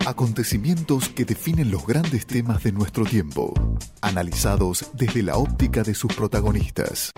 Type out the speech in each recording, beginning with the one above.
Acontecimientos que definen los grandes temas de nuestro tiempo, analizados desde la óptica de sus protagonistas.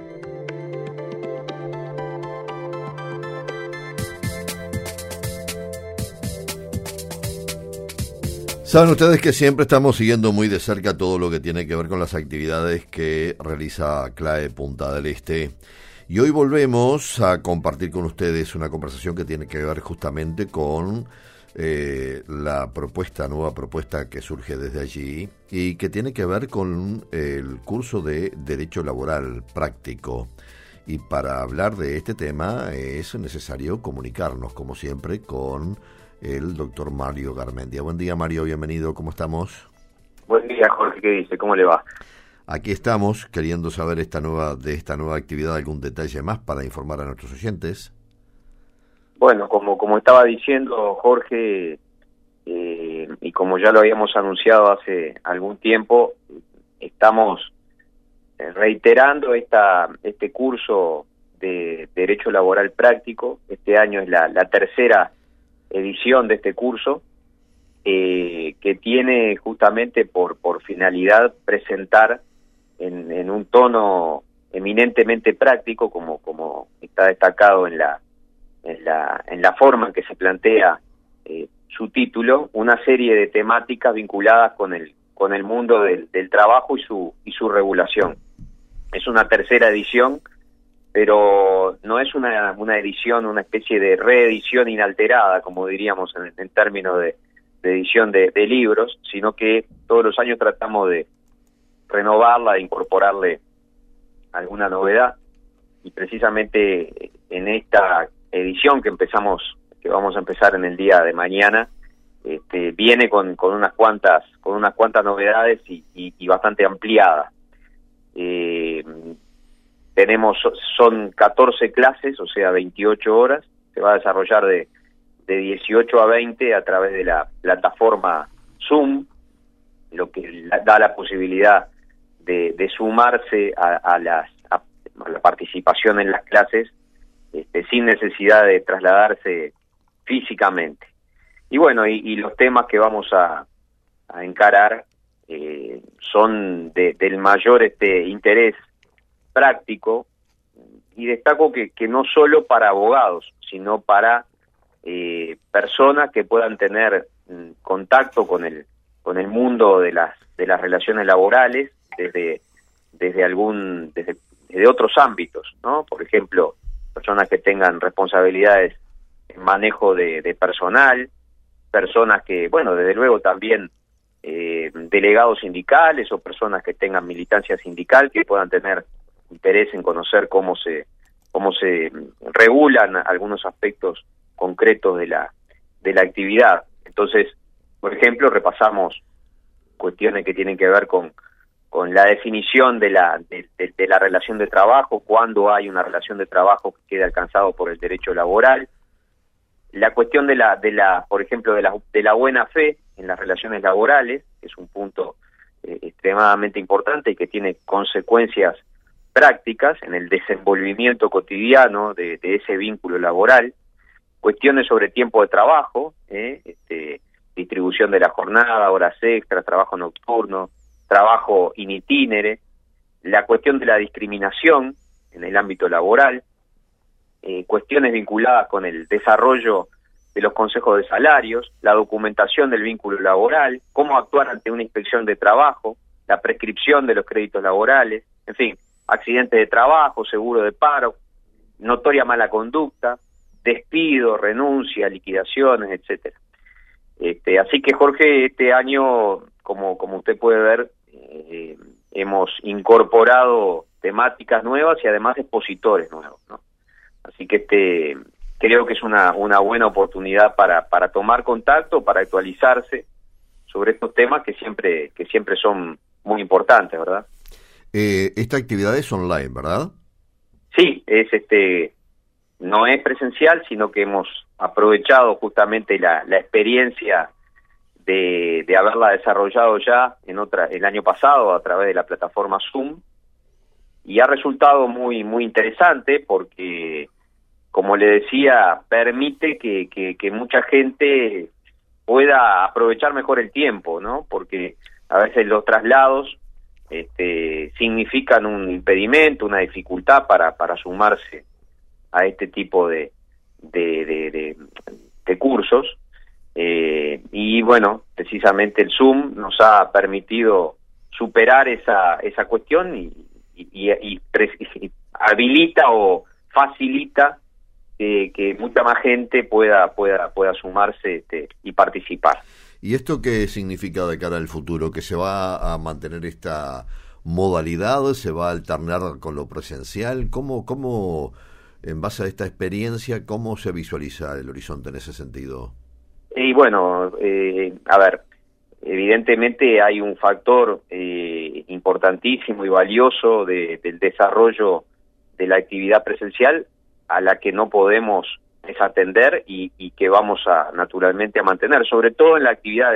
Saben ustedes que siempre estamos siguiendo muy de cerca todo lo que tiene que ver con las actividades que realiza CLAE Punta del Este. Y hoy volvemos a compartir con ustedes una conversación que tiene que ver justamente con la nueva propuesta que surge desde allí y que tiene que ver con el curso de Derecho Laboral Práctico. Y para hablar de este tema es necesario comunicarnos, como siempre, con el doctor Mario Garmendia. Buen día, Mario, bienvenido, ¿cómo estamos? Buen día, Jorge, ¿qué dice? ¿Cómo le va? Aquí estamos, queriendo saber de esta nueva actividad, algún detalle más para informar a nuestros oyentes. Bueno, como estaba diciendo Jorge, y como ya lo habíamos anunciado hace algún tiempo, estamos reiterando este curso de Derecho Laboral Práctico. Este año es la tercera edición de este curso, que tiene justamente por finalidad presentar en un tono eminentemente práctico, como está destacado en la forma en que se plantea su título, una serie de temáticas vinculadas con el mundo del trabajo y su regulación. Es una tercera edición, pero no es una edición, una especie de reedición inalterada, como diríamos en términos de edición de libros, sino que todos los años tratamos de renovarla, de incorporarle alguna novedad, y precisamente en esta edición que vamos a empezar en el día de mañana, viene con unas cuantas novedades y bastante ampliada. Son 14 clases, o sea, 28 horas. Se va a desarrollar de 18 a 20 a través de la plataforma Zoom, lo que da la posibilidad de sumarse a la participación en las clases sin necesidad de trasladarse físicamente. Y bueno, y los temas que vamos a encarar son del mayor interés práctico, y destaco que no solo para abogados, sino para personas que puedan tener contacto con el mundo de las relaciones laborales desde otros ámbitos, ¿no? Por ejemplo, personas que tengan responsabilidades en manejo de personal, personas que, bueno, desde luego también delegados sindicales o personas que tengan militancia sindical, que puedan tener interés en conocer cómo se regulan algunos aspectos concretos de la actividad. Entonces, por ejemplo, repasamos cuestiones que tienen que ver con la definición de la relación de trabajo, cuándo hay una relación de trabajo que quede alcanzado por el derecho laboral, la cuestión por ejemplo, de la buena fe en las relaciones laborales, que es un punto extremadamente importante y que tiene consecuencias prácticas en el desenvolvimiento cotidiano de ese vínculo laboral, cuestiones sobre tiempo de trabajo, distribución de la jornada, horas extras, trabajo nocturno, trabajo in itinere, la cuestión de la discriminación en el ámbito laboral, cuestiones vinculadas con el desarrollo de los consejos de salarios, la documentación del vínculo laboral, cómo actuar ante una inspección de trabajo, la prescripción de los créditos laborales, en fin, accidentes de trabajo, seguro de paro, notoria mala conducta, despido, renuncia, liquidaciones, etcétera. Así que, Jorge, este año, como usted puede ver, hemos incorporado temáticas nuevas y además expositores nuevos, ¿no? Así que creo que es una buena oportunidad para tomar contacto, para actualizarse sobre estos temas que siempre son muy importantes, ¿verdad? Esta actividad es online, ¿verdad? Sí, no es presencial, sino que hemos aprovechado justamente la experiencia de haberla desarrollado ya el año pasado a través de la plataforma Zoom, y ha resultado muy interesante porque, como le decía, permite que mucha gente pueda aprovechar mejor el tiempo, ¿no? Porque a veces los traslados significan un impedimento, una dificultad para sumarse a este tipo de cursos, y bueno, precisamente el Zoom nos ha permitido superar esa cuestión y habilita o facilita que mucha más gente pueda sumarse y participar. ¿Y esto qué significa de cara al futuro? ¿Que se va a mantener esta modalidad? ¿Se va a alternar con lo presencial? ¿Cómo en base a esta experiencia, cómo se visualiza el horizonte en ese sentido? Y bueno, a ver, evidentemente hay un factor importantísimo y valioso del desarrollo de la actividad presencial a la que no podemos desatender y que vamos naturalmente a mantener, sobre todo en la actividad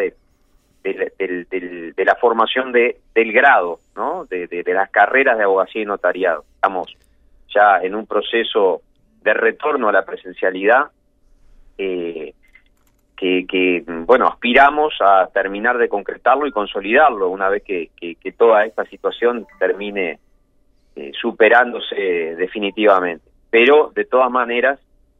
de la formación del grado, ¿no? De las carreras de abogacía y notariado. Estamos ya en un proceso de retorno a la presencialidad que bueno, aspiramos a terminar de concretarlo y consolidarlo una vez que toda esta situación termine superándose definitivamente. Pero de todas maneras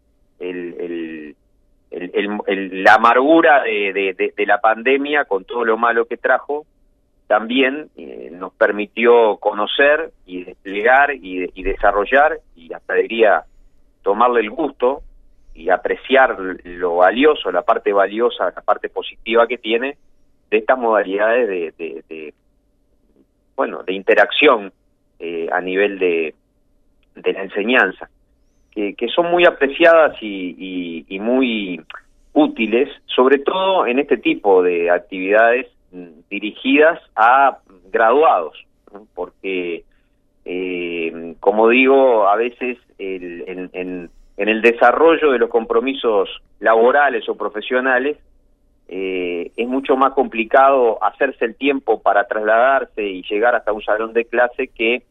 la amargura de la pandemia, con todo lo malo que trajo, también nos permitió conocer y desplegar y desarrollar, y hasta diría tomarle el gusto y apreciar lo valioso, la parte valiosa, la parte positiva que tiene de estas modalidades de interacción a nivel de la enseñanza, que son muy apreciadas y muy útiles, sobre todo en este tipo de actividades dirigidas a graduados, ¿no? Porque, como digo, a veces en el desarrollo de los compromisos laborales o profesionales es mucho más complicado hacerse el tiempo para trasladarse y llegar hasta un salón de clase que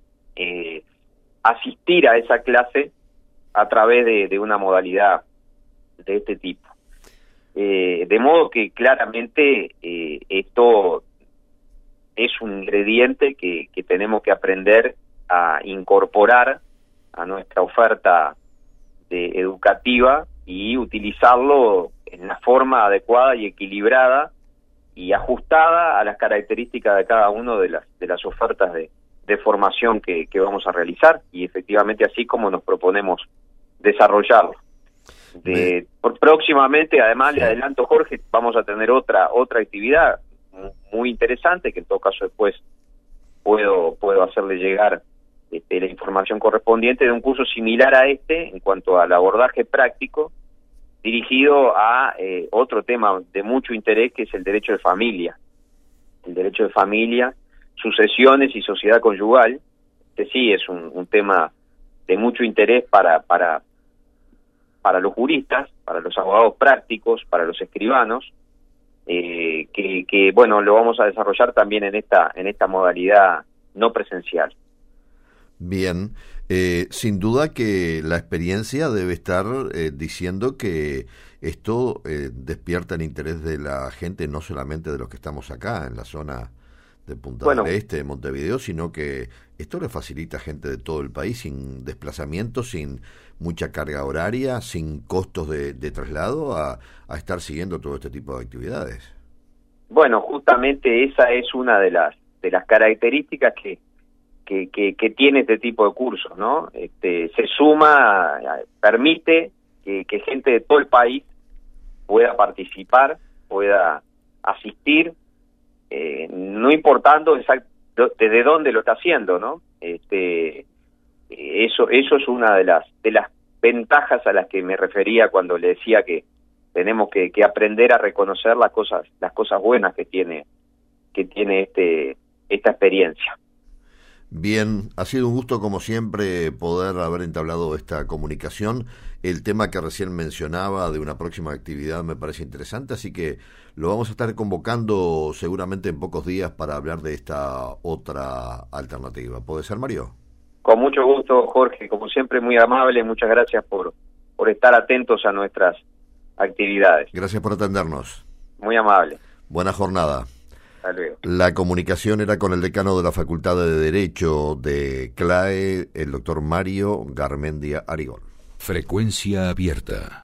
asistir a esa clase a través de una modalidad de este tipo. De modo que claramente esto es un ingrediente que tenemos que aprender a incorporar a nuestra oferta educativa y utilizarlo en la forma adecuada y equilibrada y ajustada a las características de cada uno de las ofertas de formación que vamos a realizar, y efectivamente así como nos proponemos desarrollarlo. Próximamente, además, le adelanto, Jorge, vamos a tener otra actividad muy interesante, que en todo caso después puedo hacerle llegar la información correspondiente, de un curso similar a este en cuanto al abordaje práctico, dirigido a otro tema de mucho interés, que es el derecho de familia. El derecho de familia, sucesiones y sociedad conyugal. Este sí es un tema de mucho interés para los juristas, para los abogados prácticos, para los escribanos, que bueno, lo vamos a desarrollar también en esta modalidad no presencial. Bien, sin duda que la experiencia debe estar diciendo que esto despierta el interés de la gente, no solamente de los que estamos acá en la zona de Punta del Este, de Montevideo, sino que esto le facilita a gente de todo el país, sin desplazamiento, sin mucha carga horaria, sin costos de traslado, a estar siguiendo todo este tipo de actividades. Bueno, justamente esa es una de las características que tiene este tipo de cursos, ¿no? Se suma, permite que gente de todo el país pueda participar, pueda asistir, no importando desde dónde lo está haciendo, ¿no? Eso es una de las ventajas a las que me refería cuando le decía que tenemos que aprender a reconocer las cosas buenas que tiene esta experiencia. Bien, ha sido un gusto como siempre poder haber entablado esta comunicación. El tema que recién mencionaba de una próxima actividad me parece interesante, así que lo vamos a estar convocando seguramente en pocos días para hablar de esta otra alternativa. ¿Puede ser, Mario? Con mucho gusto, Jorge, como siempre muy amable, muchas gracias por estar atentos a nuestras actividades. Gracias por atendernos. Muy amable. Buena jornada. Hasta luego. La comunicación era con el decano de la Facultad de Derecho de CLAE, el doctor Mario Garmendia Arigón. Frecuencia abierta.